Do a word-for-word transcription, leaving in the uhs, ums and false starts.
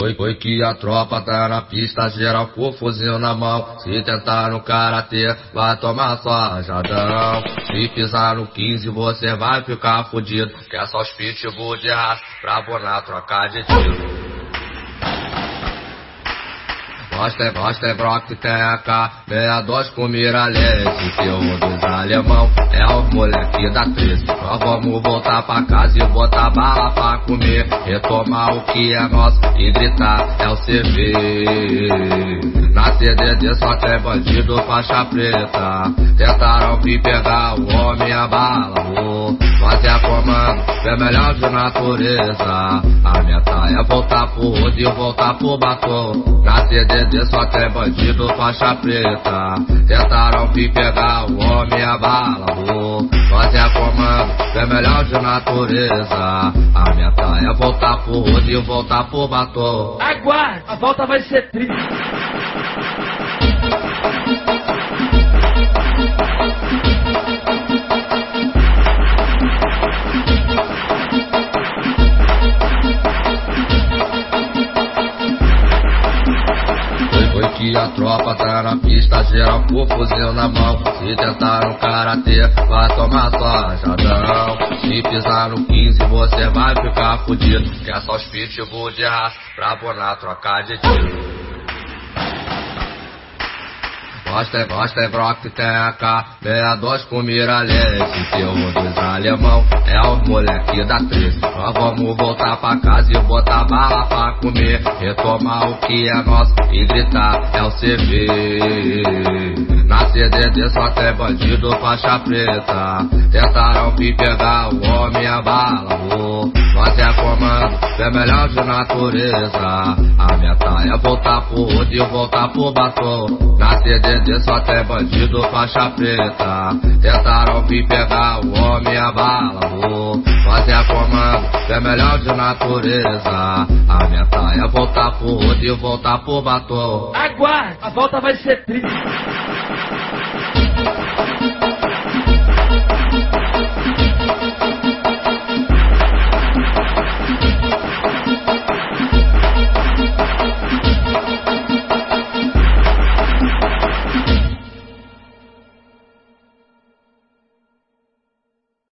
Foi, foi que a tropa tá na pista, geral com o fuzil na mão. Se tentar no karatê, vai tomar só rajadão. Se pisar no quinze, você vai ficar fudido. Que é só os pitbull de raça pra bonar trocar de tiro. Gosta, gosta é Brock, tem a K sessenta e dois com miralhete. Que um dos alemão é o moleque da treze. Nós vamos voltar pra casa e botar bala pra comer. Retomar o que é nosso e gritar é o C V. Na C D D só tem bandido faixa preta. Tentaram vir pegar o homem a bala. Nós é comando, é melhor de natureza. A meta é voltar pro rodo e voltar pro batom. Na C D D só tem bandido faixa preta. Tentaram vir pegar o homem a bala. Nós é comando, é melhor de natureza. A meta é voltar pro rodo e voltar pro batom. Aguarde, a volta vai ser triste. Foi que a tropa tá na pista, geral com o fuzil na mão. Se tentar no karatê, vai tomar só rajadão. Se pisar no quinze, você vai ficar fudido. Que é só os pitbull de raça pra bonar trocar de tiro. Gosta, gosta é Brock, tem a K sessenta e dois com miralhete. Que um dos alemão é o moleque da treze. Nós vamos voltar pra casa e botar bala pra comer. Retomar o que é nosso e gritar é o C V. Na C D D só tem bandido faixa preta. Tentaram vir pegar o homem a bala. Nós é comando, é melhor de natureza. A meta é voltar pro rodo e voltar pro batom. Na C D D só tem bandido faixa preta. Tentaram vir pegar o homem a bala. Nós é comando, é melhor de natureza. A meta é voltar pro rodo e voltar pro batom. Aguarde, a volta vai ser triste.